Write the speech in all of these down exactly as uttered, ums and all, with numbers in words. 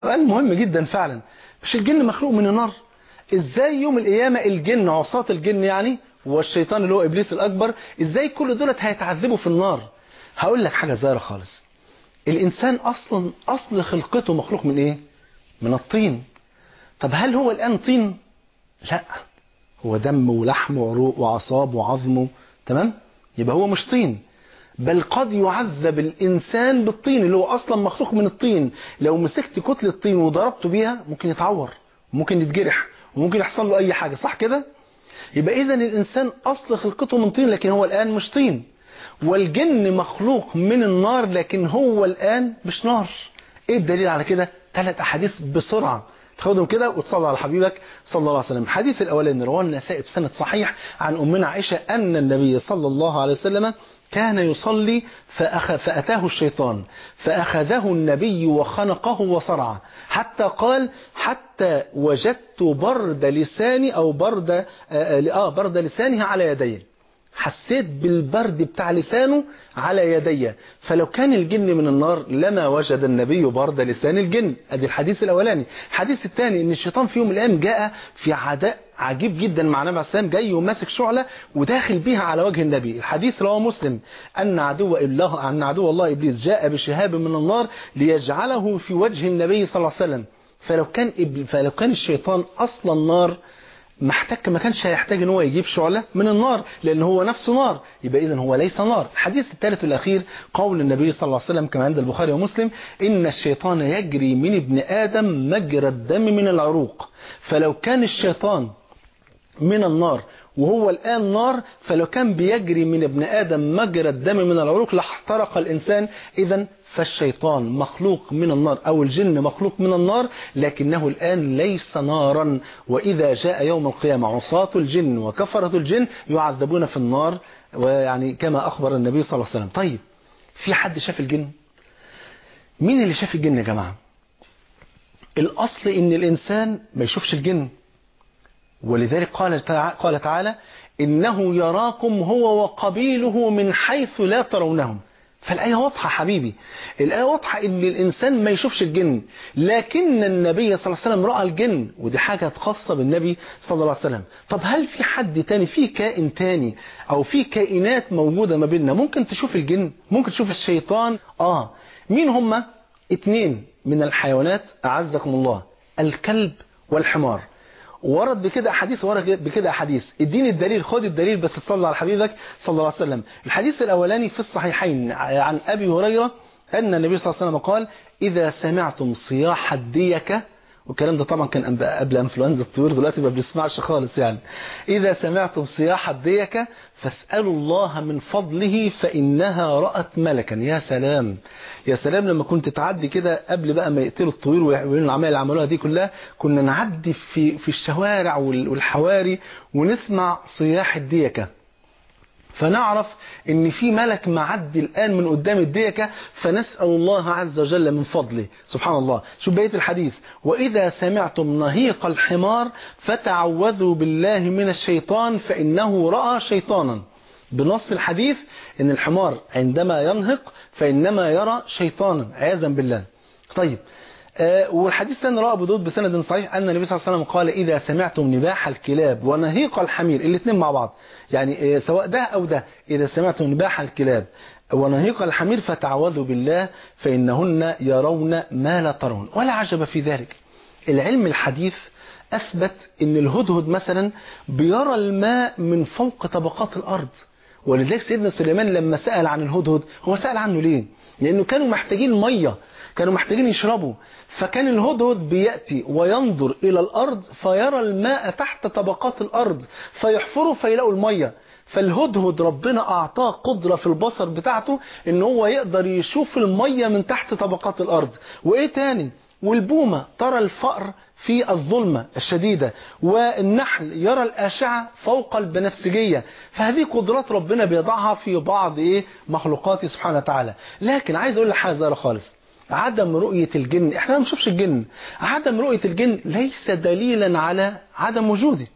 سؤال مهم جدا فعلا. مش الجن مخلوق من النار؟ ازاي يوم القيامة الجن عصاة الجن يعني والشيطان اللي هو ابليس الاكبر ازاي كل دولت هيتعذبوا في النار؟ هقول لك حاجة صغيرة خالص. الانسان اصلا اصل خلقته مخلوق من ايه؟ من الطين. طب هل هو الان طين؟ لا، هو دم ولحم وعروق وعصاب وعظم، تمام؟ يبقى هو مش طين. بل قد يعذب الإنسان بالطين اللي هو أصلا مخلوق من الطين. لو مسكت كتلة طين وضربته بيها ممكن يتعور، ممكن يتجرح، وممكن يحصل له أي حاجة، صح كده؟ يبقى إذن الإنسان أصل خلقته من طين لكن هو الآن مش طين. والجن مخلوق من النار لكن هو الآن مش نار. إيه الدليل على كده؟ ثلاث أحاديث بسرعة تاخدهم كده وتصلي على حبيبك صلى الله عليه وسلم. الحديث الأولاني رواه النسائي بسند صحيح عن أمنا عائشة أن النبي صلى الله عليه وسلم كان يصلي فأخ... فأتاه الشيطان فأخذه النبي وخنقه وصرعه حتى قال حتى وجدت برد لساني أو برد آه, آه برد لسانه على يدي. حسيت بالبرد بتاع لسانه على يدي. فلو كان الجن من النار لما وجد النبي برد لسان الجن. ادي الحديث الاولاني. الحديث الثاني ان الشيطان في يوم من الايام جاء في عداء عجيب جدا مع النبي عليه السلام، جاي وماسك شعله وداخل بيها على وجه النبي. الحديث رواه مسلم ان عدو الله ان عدو الله ابليس جاء بشهاب من النار ليجعله في وجه النبي صلى الله عليه وسلم. فلو كان فلو كان الشيطان اصلا نار محتاج ما كانش هيحتاج ان هو يجيب شعلة من النار لان هو نفسه نار. يبقى اذا هو ليس نار. الحديث الثالث والاخير قول النبي صلى الله عليه وسلم كما عند البخاري ومسلم ان الشيطان يجري من ابن ادم مجرى الدم من العروق. فلو كان الشيطان من النار وهو الآن نار فلو كان بيجري من ابن آدم مجرى الدم من العروق لاحترق الإنسان. إذن فالشيطان مخلوق من النار أو الجن مخلوق من النار لكنه الآن ليس نارا. وإذا جاء يوم القيامة عصاة الجن وكفرة الجن يعذبون في النار ويعني كما أخبر النبي صلى الله عليه وسلم. طيب في حد شاف الجن؟ مين اللي شاف الجن يا جماعة؟ الأصل إن الإنسان ما يشوفش الجن، ولذلك قال قال تعالى إنه يراكم هو وقبيله من حيث لا ترونهم. فالآية واضحة حبيبي، الآية واضحة إن الإنسان ما يشوفش الجن لكن النبي صلى الله عليه وسلم رأى الجن، ودي حاجة خاصة بالنبي صلى الله عليه وسلم. طب هل في حد تاني، في كائن تاني أو في كائنات موجودة ما بيننا ممكن تشوف الجن؟ ممكن تشوف الشيطان؟ آه. مين هما؟ اتنين من الحيوانات أعزكم الله، الكلب والحمار. ورد بكده احاديث ورد بكده احاديث. اديني الدليل، خد الدليل بس تصلي على حبيبك صلى الله عليه وسلم. الحديث الاولاني في الصحيحين عن ابي هريره ان النبي صلى الله عليه وسلم قال اذا سمعتم صياح الديكه، والكلام ده طبعا كان قبل انفلونزا الطيور، دلوقتي ما بنسمعش خالص يعني. اذا سمعتم صياح الديكه فاسالوا الله من فضله فانها رات ملكا. يا سلام يا سلام، لما كنت تعدي كده قبل بقى ما يقتلوا الطيور ويعملوا العمليه اللي عملوها دي كلها، كنا نعدي في في الشوارع والحواري ونسمع صياح الديكه، فنعرف ان في ملك معدي الآن من قدام الديكة، فنسأل الله عز وجل من فضله. سبحان الله. شوف بقية الحديث، وإذا سمعتم نهيق الحمار فتعوذوا بالله من الشيطان فإنه رأى شيطانا. بنص الحديث ان الحمار عندما ينهق فإنما يرى شيطانا عياذا بالله. طيب آه والحديث الثاني رواه ابو داود بسند صحيح ان النبي صلى الله عليه وسلم قال اذا سمعتم نباح الكلاب ونهيق الحمير، الاثنين مع بعض يعني آه سواء ده او ده، اذا سمعتم نباح الكلاب ونهيق الحمير فتعوذوا بالله فانهن يرون ما لا ترون. ولا عجب في ذلك، العلم الحديث اثبت ان الهدهد مثلا بيرى الماء من فوق طبقات الارض. ولذلك سيدنا سليمان لما سأل عن الهدهد، هو سأل عنه ليه؟ لانه كانوا محتاجين ميه، كانوا محتاجين يشربوا، فكان الهدهد بيأتي وينظر إلى الأرض فيرى الماء تحت طبقات الأرض فيحفروا فيلاقوا المية. فالهدهد ربنا أعطاه قدرة في البصر بتاعته إن هو يقدر يشوف المية من تحت طبقات الأرض. وإيه تاني؟ والبومة ترى الفأر في الظلمة الشديدة، والنحل يرى الأشعة فوق البنفسجية. فهذه قدرات ربنا بيضعها في بعض إيه مخلوقاته سبحانه وتعالى. لكن عايز أقول لك حاجة زي خالص، عدم رؤية الجن، احنا ما بنشوفش الجن، عدم رؤية الجن ليس دليلا على عدم وجودي.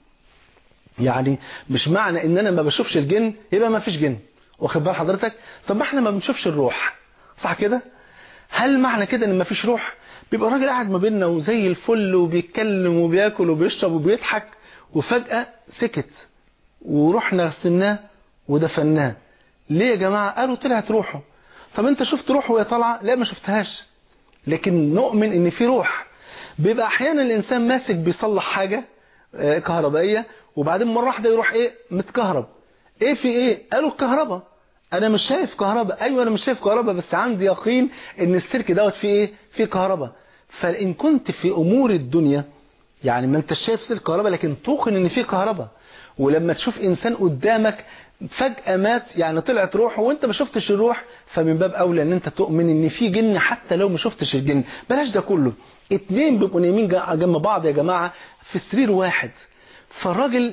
يعني مش معنى ان انا ما بشوفش الجن يبقى ما فيش جن، واخد بال حضرتك؟ طب ما احنا ما بنشوفش الروح، صح كده؟ هل معنى كده ان ما فيش روح؟ بيبقى راجل قاعد ما بيننا وزي الفل وبيتكلم وبياكل وبيشرب وبيضحك، وفجأة سكت ورحنا غسلناه ودفناه. ليه يا جماعة؟ قالوا طلعت روحه. طب انت شفت روحه وهي طالعه؟ لا ما شفتهاش، لكن نؤمن ان في روح. بيبقى احيانا الانسان ماسك بيصلح حاجة كهربائية وبعدين مرة واحدة يروح ايه متكهرب. ايه في ايه؟ قالوا الكهرباء. انا مش شايف كهرباء. ايوه انا مش شايف كهرباء، بس عندي يقين ان السلك دوت فيه ايه؟ فيه كهرباء. فان كنت في امور الدنيا يعني ما انت شايف سلك كهرباء لكن توقن ان فيه كهرباء، ولما تشوف انسان قدامك فجأة مات يعني طلعت روحه وانت ما شفتش الروح، فمن باب اولى ان انت تؤمن ان في جن حتى لو ما شفتش الجن. بلاش ده كله، اتنين بيبقوا نايمين جنب بعض يا جماعة في سرير واحد، فالراجل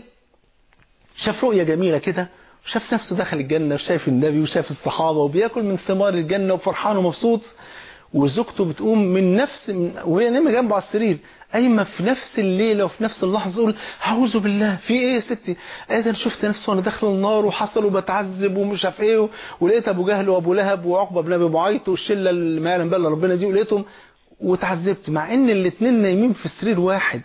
شاف رؤية جميلة كده وشاف نفسه دخل الجنة وشاف النبي وشاف الصحابة وبياكل من ثمار الجنة وفرحان ومبسوط، وزوجته بتقوم من نفس وهي نايمة جنبه على السرير قايمة في نفس الليلة وفي نفس اللحظة تقول أعوذ بالله في إيه يا ستي؟ قالت أنا شفت نفسي وأنا داخل النار وحصل وبتعذب ومش عارف إيه، ولقيت أبو جهل وأبو لهب وعقبة بن أبي معيط والشلة اللي ما يعلم بالله ربنا دي ولقيتهم وتعذبت، مع إن الاتنين نايمين في سرير واحد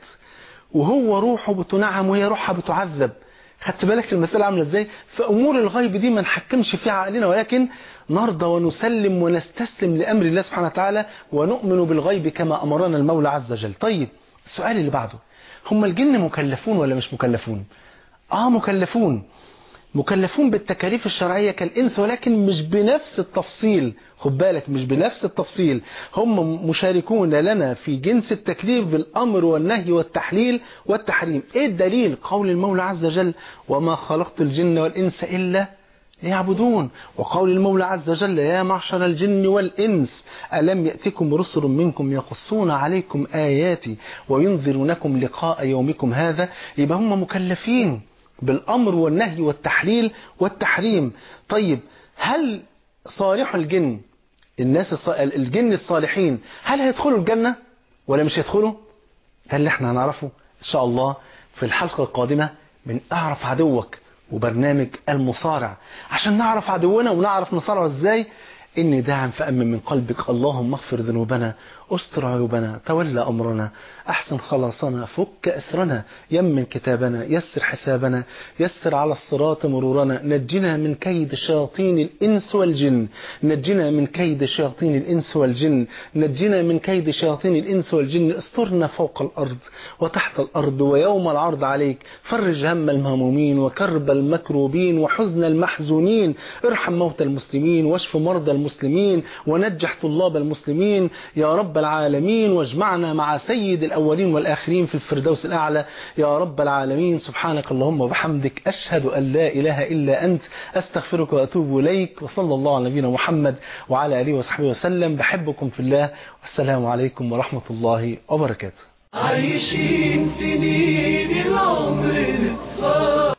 وهو روحه بتنعم وهي روحها بتعذب. خدت بالك المسألة عاملة ازاي؟ فأمور الغيب دي ما نحكمش فيها عقلنا، ولكن نرضى ونسلم ونستسلم لأمر الله سبحانه وتعالى ونؤمن بالغيب كما أمرنا المولى عز وجل. طيب السؤال اللي بعده، هم الجن مكلفون ولا مش مكلفون؟ آه مكلفون، مكلفون بالتكاليف الشرعية كالإنس، ولكن مش بنفس التفصيل. خد بالك مش بنفس التفصيل، هم مشاركون لنا في جنس التكليف بالأمر والنهي والتحليل والتحريم. إيه الدليل؟ قول المولى عز وجل وما خلقت الجن والإنس إلا ليعبدون، وقول المولى عز وجل يا معشر الجن والإنس ألم يأتكم رسل منكم يقصون عليكم آياتي وينذرونكم لقاء يومكم هذا. يبقى هم مكلفين بالأمر والنهي والتحليل والتحريم. طيب هل صالح الجن الناس الص... الجن الصالحين هل هيدخلوا الجنة ولا مش هيدخلوا؟ ده اللي احنا هنعرفه إن شاء الله في الحلقة القادمة من أعرف عدوك وبرنامج المصارع، عشان نعرف عدونا ونعرف نصارعه ازاي. إني داعم فأمن من قلبك اللهم اغفر ذنوبنا استر عيوبنا تولى أمرنا أحسن خلاصنا فك أسرنا يمن كتابنا يسر حسابنا يسر على الصراط مرورنا نجنا من كيد شياطين الإنس والجن نجنا من كيد شياطين الإنس والجن نجنا من كيد شياطين الإنس والجن استرنا فوق الأرض وتحت الأرض ويوم العرض عليك فرج هم المهمومين وكرب المكروبين وحزن المحزونين ارحم موتى المسلمين واشف مرضى المسلمين ونجح طلاب المسلمين يا رب العالمين، واجمعنا مع سيد الأولين والآخرين في الفردوس الأعلى يا رب العالمين. سبحانك اللهم وبحمدك أشهد أن لا إله إلا أنت أستغفرك وأتوب إليك، وصلى الله على نبينا محمد وعلى آله وصحبه وسلم. بحبكم في الله والسلام عليكم ورحمة الله وبركاته. عايشين سنين العمر نتصار